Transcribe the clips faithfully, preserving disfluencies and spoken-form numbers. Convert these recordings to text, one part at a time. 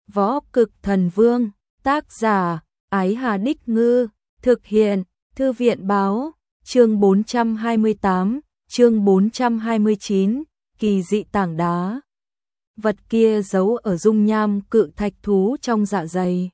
Võ Cực Thần Vương, tác giả, Ái Hà Đích Ngư, thực hiện, Thư viện Báo, chương bốn trăm hai mươi tám, chương bốn trăm hai mươi chín, kỳ dị tảng đá. Vật kia giấu ở dung nham cự thạch thú trong dạ dày.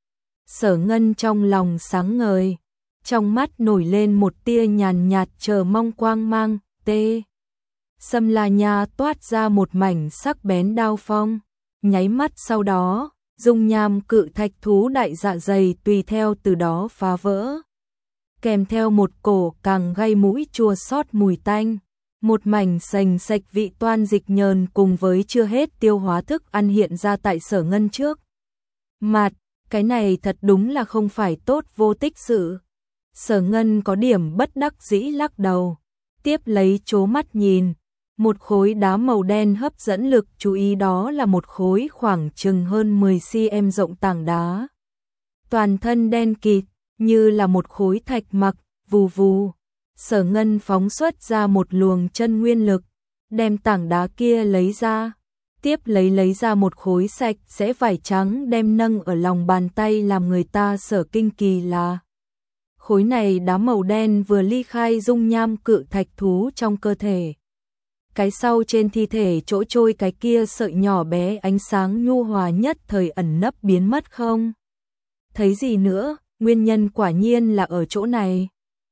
Sở Ngân trong lòng sáng ngời, trong mắt nổi lên một tia nhàn nhạt chờ mong quang mang, tê. Sâm La Nha toát ra một mảnh sắc bén đao phong, nháy mắt sau đó, dung nham cự thạch thú đại dạ dày tùy theo từ đó phá vỡ. Kèm theo một cổ càng gây mũi chua xót mùi tanh, một mảnh sành sạch vị toan dịch nhờn cùng với chưa hết tiêu hóa thức ăn hiện ra tại Sở Ngân trước. Mặt, cái này thật đúng là không phải tốt vô tích sự. Sở Ngân có điểm bất đắc dĩ lắc đầu, tiếp lấy chố mắt nhìn. Một khối đá màu đen hấp dẫn lực chú ý, đó là một khối khoảng chừng hơn mười xăng-ti-mét rộng tảng đá. Toàn thân đen kịt, như là một khối thạch mặc, vù vù. Sở Ngân phóng xuất ra một luồng chân nguyên lực, đem tảng đá kia lấy ra. Tiếp lấy lấy ra một khối sạch sẽ vải trắng đem nâng ở lòng bàn tay, làm người ta sở kinh kỳ là khối này đá màu đen vừa ly khai dung nham cự thạch thú trong cơ thể. Cái sau trên thi thể chỗ trôi cái kia sợi nhỏ bé ánh sáng nhu hòa nhất thời ẩn nấp biến mất không thấy gì nữa, nguyên nhân quả nhiên là ở chỗ này.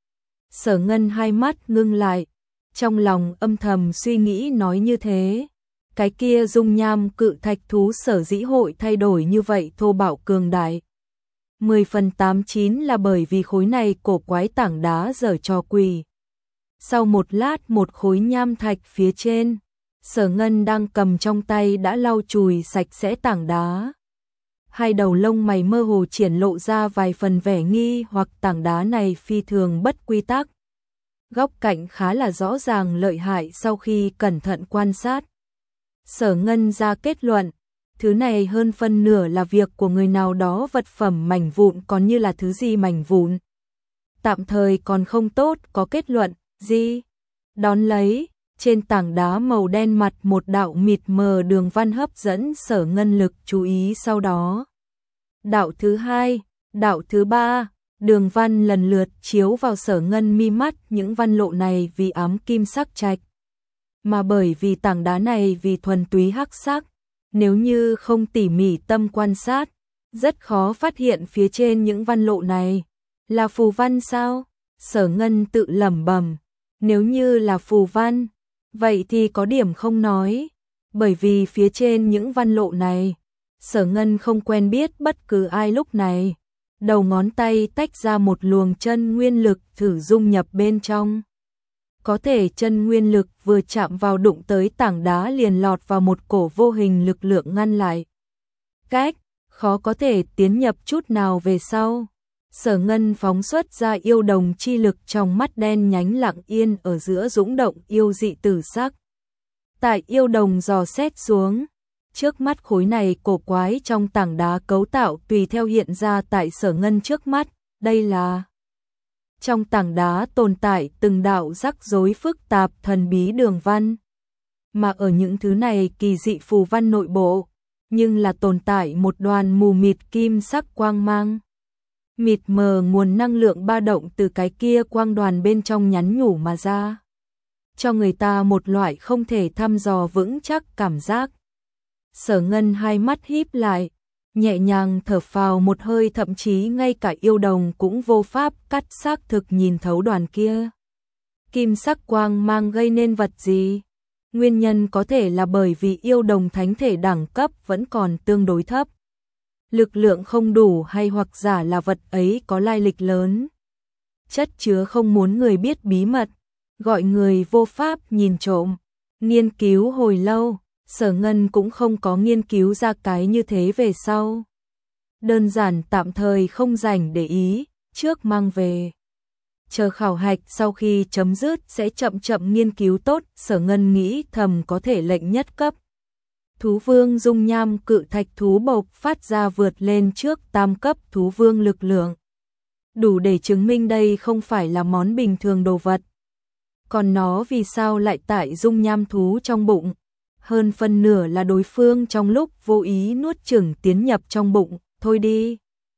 Sở Ngân hai mắt ngưng lại, trong lòng âm thầm suy nghĩ nói như thế. Cái kia dung nham cự thạch thú sở dĩ hội thay đổi như vậy thô bạo cường đại. Mười phần tám chín là bởi vì khối này cổ quái tảng đá giở trò quỷ. Sau một lát một khối nham thạch phía trên, Sở Ngân đang cầm trong tay đã lau chùi sạch sẽ tảng đá. Hai đầu lông mày mơ hồ triển lộ ra vài phần vẻ nghi hoặc, tảng đá này phi thường bất quy tắc. Góc cạnh khá là rõ ràng lợi hại. Sau khi cẩn thận quan sát, Sở Ngân ra kết luận, thứ này hơn phân nửa là việc của người nào đó, vật phẩm mảnh vụn, còn như là thứ gì mảnh vụn. Tạm thời còn không tốt có kết luận gì. Đón lấy, trên tảng đá màu đen mặt một đạo mịt mờ đường văn hấp dẫn Sở Ngân lực chú ý, sau đó đạo thứ hai, đạo thứ ba, đường văn lần lượt chiếu vào Sở Ngân mi mắt. Những văn lộ này vì ám kim sắc trạch, mà bởi vì tảng đá này vì thuần túy hắc sắc, nếu như không tỉ mỉ tâm quan sát, rất khó phát hiện phía trên những văn lộ này là phù văn sao? Sở Ngân tự lẩm bẩm, nếu như là phù văn, vậy thì có điểm không nói, bởi vì phía trên những văn lộ này, Sở Ngân không quen biết bất cứ ai. Lúc này, đầu ngón tay tách ra một luồng chân nguyên lực thử dung nhập bên trong. Có thể chân nguyên lực vừa chạm vào đụng tới tảng đá liền lọt vào một cổ vô hình lực lượng ngăn lại. Cách, khó có thể tiến nhập chút nào về sau. Sở Ngân phóng xuất ra yêu đồng chi lực, trong mắt đen nhánh lặng yên ở giữa dũng động yêu dị tử sắc. Tại yêu đồng dò xét xuống, trước mắt khối này cổ quái trong tảng đá cấu tạo tùy theo hiện ra tại Sở Ngân trước mắt. Đây là trong tảng đá tồn tại từng đạo rắc rối phức tạp thần bí đường văn, mà ở những thứ này kỳ dị phù văn nội bộ, nhưng là tồn tại một đoàn mù mịt kim sắc quang mang. Mịt mờ nguồn năng lượng ba động từ cái kia quang đoàn bên trong nhắn nhủ mà ra, cho người ta một loại không thể thăm dò vững chắc cảm giác. Sở Ngân hai mắt híp lại, nhẹ nhàng thở phào một hơi, thậm chí ngay cả yêu đồng cũng vô pháp cắt xác thực nhìn thấu đoàn kia kim sắc quang mang gây nên vật gì. Nguyên nhân có thể là bởi vì yêu đồng thánh thể đẳng cấp vẫn còn tương đối thấp, lực lượng không đủ, hay hoặc giả là vật ấy có lai lịch lớn, chất chứa không muốn người biết bí mật, gọi người vô pháp nhìn trộm. Nghiên cứu hồi lâu, Sở Ngân cũng không có nghiên cứu ra cái như thế về sau. Đơn giản tạm thời không rảnh để ý, trước mang về. Chờ khảo hạch sau khi chấm dứt sẽ chậm chậm nghiên cứu tốt. Sở Ngân nghĩ thầm có thể lệnh nhất cấp. Thú vương dung nham cự thạch thú bộc phát ra vượt lên trước tam cấp thú vương lực lượng, đủ để chứng minh đây không phải là món bình thường đồ vật. Còn nó vì sao lại tại dung nham thú trong bụng? hơn phân nửa là đối phương trong lúc vô ý nuốt chửng tiến nhập trong bụng, thôi đi.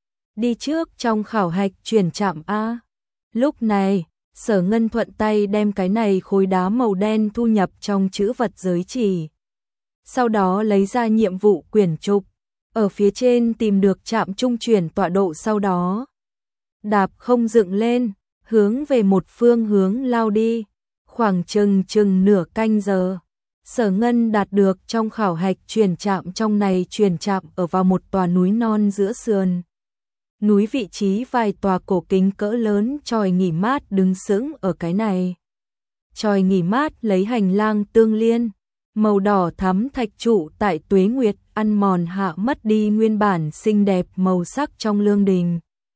Đi trước trong khảo hạch chuyển trạm A. Lúc này, Sở Ngân thuận tay đem cái này khối đá màu đen thu nhập trong chữ vật giới chỉ. Sau đó lấy ra nhiệm vụ quyển trục, ở phía trên tìm được trạm trung chuyển tọa độ, sau đó đạp không dựng lên, hướng về một phương hướng lao đi. Khoảng chừng chừng nửa canh giờ, Sở Ngân đạt được trong khảo hạch chuyển trạm. Trong này chuyển trạm ở vào một tòa núi non giữa sườn núi, vị trí vài tòa cổ kính cỡ lớn chòi nghỉ mát đứng sững ở cái này. Chòi nghỉ mát lấy hành lang tương liên, màu đỏ thắm thạch trụ tại tuế nguyệt ăn mòn hạ mất đi nguyên bản xinh đẹp màu sắc trong lương đình,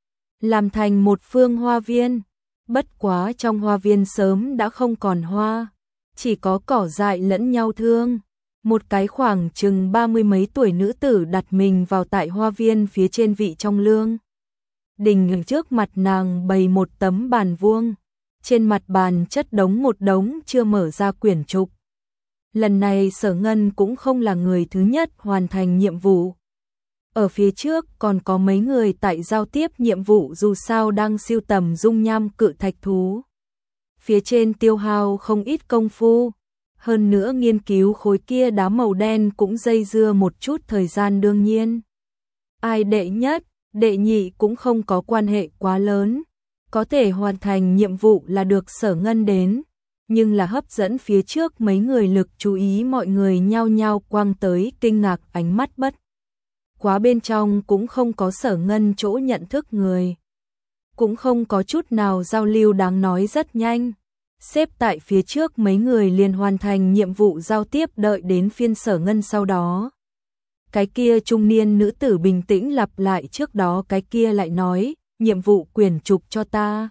làm thành một phương hoa viên. Bất quá trong hoa viên sớm đã không còn hoa, chỉ có cỏ dại lẫn nhau thương. Một cái khoảng chừng ba mươi mấy tuổi nữ tử đặt mình vào tại hoa viên phía trên vị trong lương đình. Trước mặt nàng bày một tấm bàn vuông, trên mặt bàn chất đống một đống chưa mở ra quyển trục. Lần này Sở Ngân cũng không là người thứ nhất hoàn thành nhiệm vụ. Ở phía trước còn có mấy người tại giao tiếp nhiệm vụ, dù sao đang sưu tầm dung nham cự thạch thú. Phía trên tiêu hao không ít công phu, hơn nữa nghiên cứu khối kia đá màu đen cũng dây dưa một chút thời gian. Đương nhiên, ai đệ nhất, đệ nhị cũng không có quan hệ quá lớn, có thể hoàn thành nhiệm vụ là được Sở Ngân đến. Nhưng là hấp dẫn phía trước mấy người lực chú ý, mọi người nhao nhao quăng tới kinh ngạc ánh mắt. Bất quá bên trong cũng không có Sở Ngân chỗ nhận thức người, cũng không có chút nào giao lưu đáng nói. Rất nhanh, xếp tại phía trước mấy người liền hoàn thành nhiệm vụ giao tiếp, đợi đến phiên Sở Ngân. Sau đó cái kia trung niên nữ tử bình tĩnh lặp lại trước đó cái kia, lại nói nhiệm vụ quyển trục cho ta.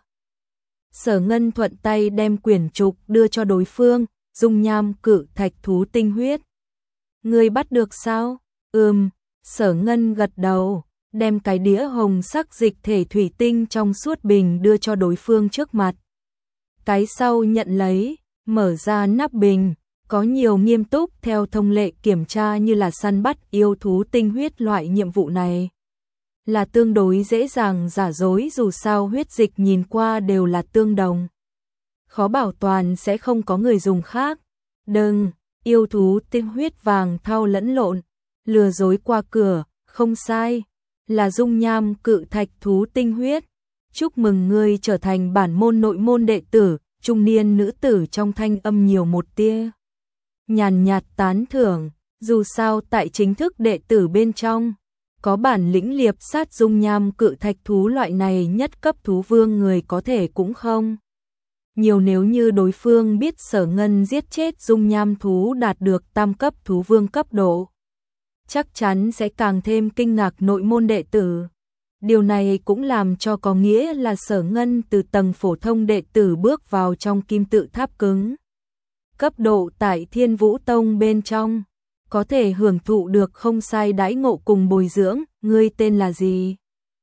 Sở Ngân thuận tay đem quyển trục đưa cho đối phương. Dung nham cự thạch thú tinh huyết, ngươi bắt được sao? Ừm. Sở Ngân gật đầu, đem cái đĩa hồng sắc dịch thể thủy tinh trong suốt bình đưa cho đối phương trước mặt. Cái sau nhận lấy, mở ra nắp bình, có nhiều nghiêm túc theo thông lệ kiểm tra, như là săn bắt yêu thú tinh huyết. Loại nhiệm vụ này là tương đối dễ dàng giả dối, dù sao huyết dịch nhìn qua đều là tương đồng, khó bảo toàn sẽ không có người dùng khác. Đừng, yêu thú tinh huyết vàng thau lẫn lộn, lừa dối qua cửa, không sai, là dung nham cự thạch thú tinh huyết. Chúc mừng ngươi trở thành bản môn nội môn đệ tử. Trung niên nữ tử trong thanh âm nhiều một tia nhàn nhạt tán thưởng, dù sao tại chính thức đệ tử bên trong, có bản lĩnh liệp sát dung nham cự thạch thú loại này nhất cấp thú vương người có thể cũng không nhiều. Nếu như đối phương biết Sở Ngân giết chết dung nham thú đạt được tam cấp thú vương cấp độ, chắc chắn sẽ càng thêm kinh ngạc. Nội môn đệ tử, điều này cũng làm cho có nghĩa là Sở Ngân từ tầng phổ thông đệ tử bước vào trong kim tự tháp cứng cấp độ tại Thiên Vũ Tông bên trong, có thể hưởng thụ được không sai đãi ngộ cùng bồi dưỡng. Ngươi tên là gì?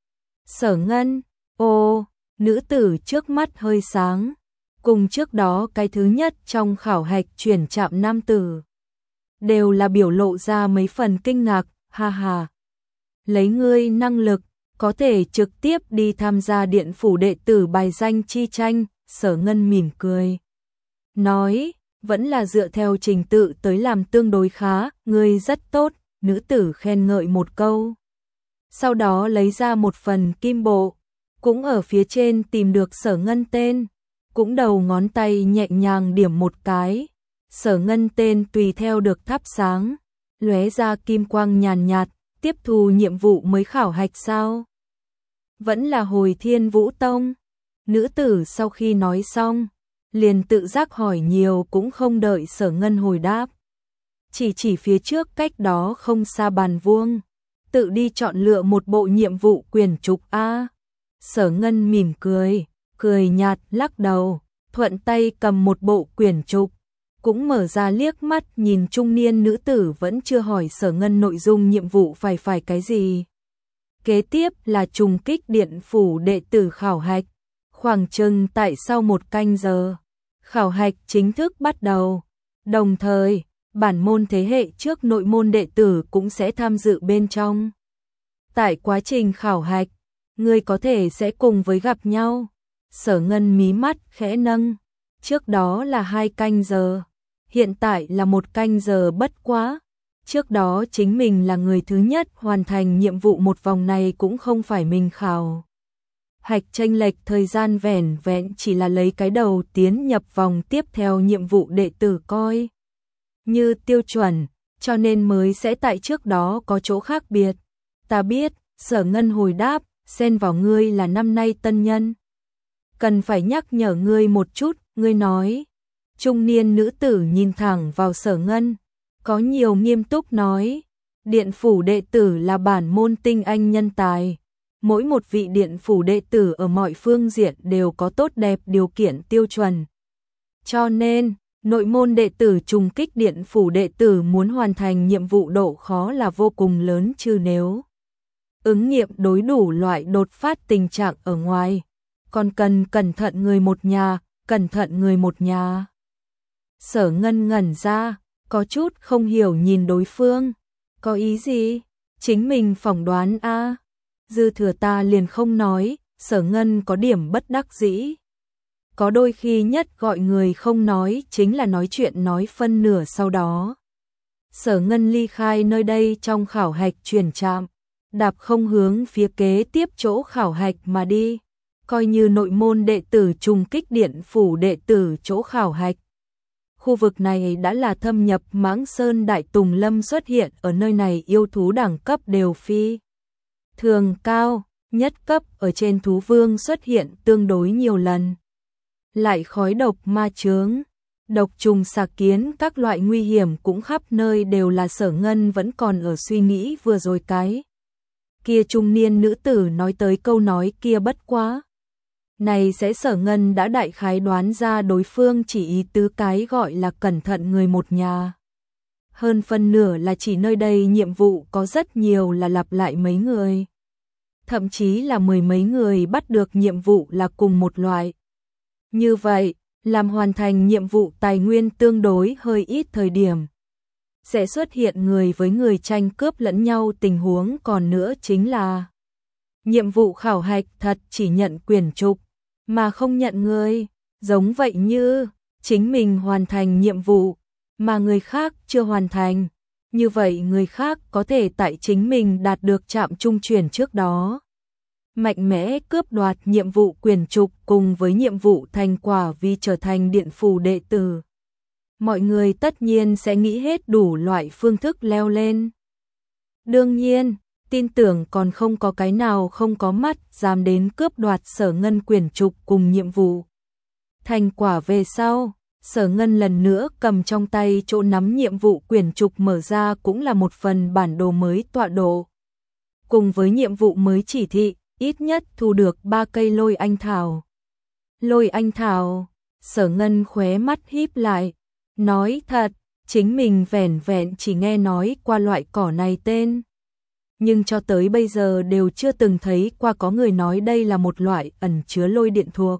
Sở Ngân. Ô, nữ tử trước mắt hơi sáng, cùng trước đó cái thứ nhất trong khảo hạch chuyển trạm nam tử đều là biểu lộ ra mấy phần kinh ngạc. Ha ha, lấy ngươi năng lực có thể trực tiếp đi tham gia điện phủ đệ tử bài danh chi tranh. Sở Ngân mỉm cười nói, vẫn là dựa theo trình tự tới làm tương đối khá. Ngươi rất tốt. Nữ tử khen ngợi một câu, sau đó lấy ra một phần kim bộ, cũng ở phía trên tìm được Sở Ngân tên, cũng đầu ngón tay nhẹ nhàng điểm một cái, Sở Ngân tên tùy theo được thắp sáng, lóe ra kim quang nhàn nhạt. Tiếp thu nhiệm vụ mới khảo hạch sao? Vẫn là hồi Thiên Vũ Tông. Nữ tử sau khi nói xong, liền tự giác hỏi nhiều, cũng không đợi Sở Ngân hồi đáp, chỉ chỉ phía trước cách đó không xa bàn vuông, tự đi chọn lựa một bộ nhiệm vụ quyển trục A. Sở Ngân mỉm cười, cười nhạt lắc đầu, thuận tay cầm một bộ quyển trục, cũng mở ra liếc mắt nhìn trung niên nữ tử vẫn chưa hỏi Sở Ngân nội dung nhiệm vụ phải phải cái gì. Kế tiếp là trùng kích điện phủ đệ tử khảo hạch, khoảng chừng tại sau một canh giờ, khảo hạch chính thức bắt đầu. Đồng thời, bản môn thế hệ trước nội môn đệ tử cũng sẽ tham dự bên trong. Tại quá trình khảo hạch, ngươi có thể sẽ cùng với gặp nhau. Sở Ngân mí mắt khẽ nâng, trước đó là hai canh giờ, hiện tại là một canh giờ bất quá. Trước đó chính mình là người thứ nhất hoàn thành nhiệm vụ một vòng này cũng không phải mình khảo. Hạch chênh lệch thời gian vẻn vẹn chỉ là lấy cái đầu tiến nhập vòng tiếp theo nhiệm vụ đệ tử coi như tiêu chuẩn, cho nên mới sẽ tại trước đó có chỗ khác biệt. Ta biết, Sở Ngân hồi đáp, xen vào ngươi là năm nay tân nhân. Cần phải nhắc nhở ngươi một chút, ngươi nói. Trung niên nữ tử nhìn thẳng vào Sở Ngân, có nhiều nghiêm túc nói, điện phủ đệ tử là bản môn tinh anh nhân tài. Mỗi một vị điện phủ đệ tử ở mọi phương diện đều có tốt đẹp điều kiện tiêu chuẩn. Cho nên, nội môn đệ tử trùng kích điện phủ đệ tử muốn hoàn thành nhiệm vụ độ khó là vô cùng lớn, chứ nếu ứng nghiệm đối đủ loại đột phát tình trạng ở ngoài, còn cần cẩn thận người một nhà, cẩn thận người một nhà. Sở Ngân ngẩn ra, có chút không hiểu nhìn đối phương, có ý gì? Chính mình phỏng đoán a. À. Dư thừa ta liền không nói, Sở Ngân có điểm bất đắc dĩ. Có đôi khi nhất gọi người không nói chính là nói chuyện nói phân nửa sau đó. Sở Ngân ly khai nơi đây trong khảo hạch chuyển trạm, đạp không hướng phía kế tiếp chỗ khảo hạch mà đi, coi như nội môn đệ tử trùng kích điện phủ đệ tử chỗ khảo hạch. Khu vực này đã là thâm nhập Mãng Sơn Đại Tùng Lâm, xuất hiện ở nơi này yêu thú đẳng cấp đều phi thường cao, nhất cấp ở trên thú vương xuất hiện tương đối nhiều lần. Lại khói độc ma chướng, độc trùng xà kiến các loại nguy hiểm cũng khắp nơi đều là. Sở Ngân vẫn còn ở suy nghĩ vừa rồi cái kia trung niên nữ tử nói tới câu nói kia, bất quá này sẽ Sở Ngân đã đại khái đoán ra đối phương chỉ ý tứ cái gọi là cẩn thận người một nhà. Hơn phân nửa là chỉ nơi đây nhiệm vụ có rất nhiều là lặp lại mấy người. Thậm chí là mười mấy người bắt được nhiệm vụ là cùng một loại. Như vậy, làm hoàn thành nhiệm vụ tài nguyên tương đối hơi ít thời điểm, sẽ xuất hiện người với người tranh cướp lẫn nhau tình huống. Còn nữa chính là nhiệm vụ khảo hạch thật chỉ nhận quyển trục mà không nhận người, giống vậy như chính mình hoàn thành nhiệm vụ mà người khác chưa hoàn thành, như vậy người khác có thể tại chính mình đạt được trạm trung chuyển trước đó mạnh mẽ cướp đoạt nhiệm vụ quyển trục cùng với nhiệm vụ thành quả vì trở thành điện phủ đệ tử. Mọi người tất nhiên sẽ nghĩ hết đủ loại phương thức leo lên. Đương nhiên, tin tưởng còn không có cái nào không có mắt dám đến cướp đoạt Sở Ngân quyển trục cùng nhiệm vụ thành quả về sau. Sở Ngân lần nữa cầm trong tay chỗ nắm nhiệm vụ quyển trục mở ra, cũng là một phần bản đồ mới tọa độ. Cùng với nhiệm vụ mới chỉ thị, ít nhất thu được ba cây lôi anh thảo. Lôi anh thảo, Sở Ngân khóe mắt híp lại, nói thật, chính mình vẻn vẹn chỉ nghe nói qua loại cỏ này tên. Nhưng cho tới bây giờ đều chưa từng thấy qua có người nói đây là một loại ẩn chứa lôi điện thuộc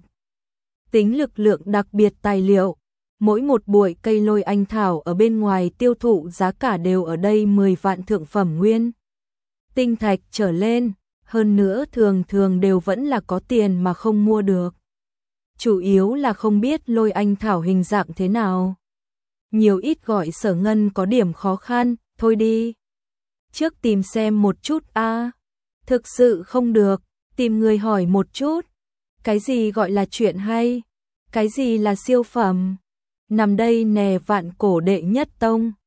tính lực lượng đặc biệt tài liệu. Mỗi một bụi cây lôi anh thảo ở bên ngoài tiêu thụ giá cả đều ở đây mười vạn thượng phẩm nguyên tinh thạch trở lên, hơn nữa thường thường đều vẫn là có tiền mà không mua được. Chủ yếu là không biết lôi anh thảo hình dạng thế nào. Nhiều ít gọi Sở Ngân có điểm khó khăn, thôi đi. Trước tìm xem một chút a. À. Thực sự không được, tìm người hỏi một chút. Cái gì gọi là chuyện hay? Cái gì là siêu phẩm? Nằm đây nè, vạn cổ đệ nhất tông.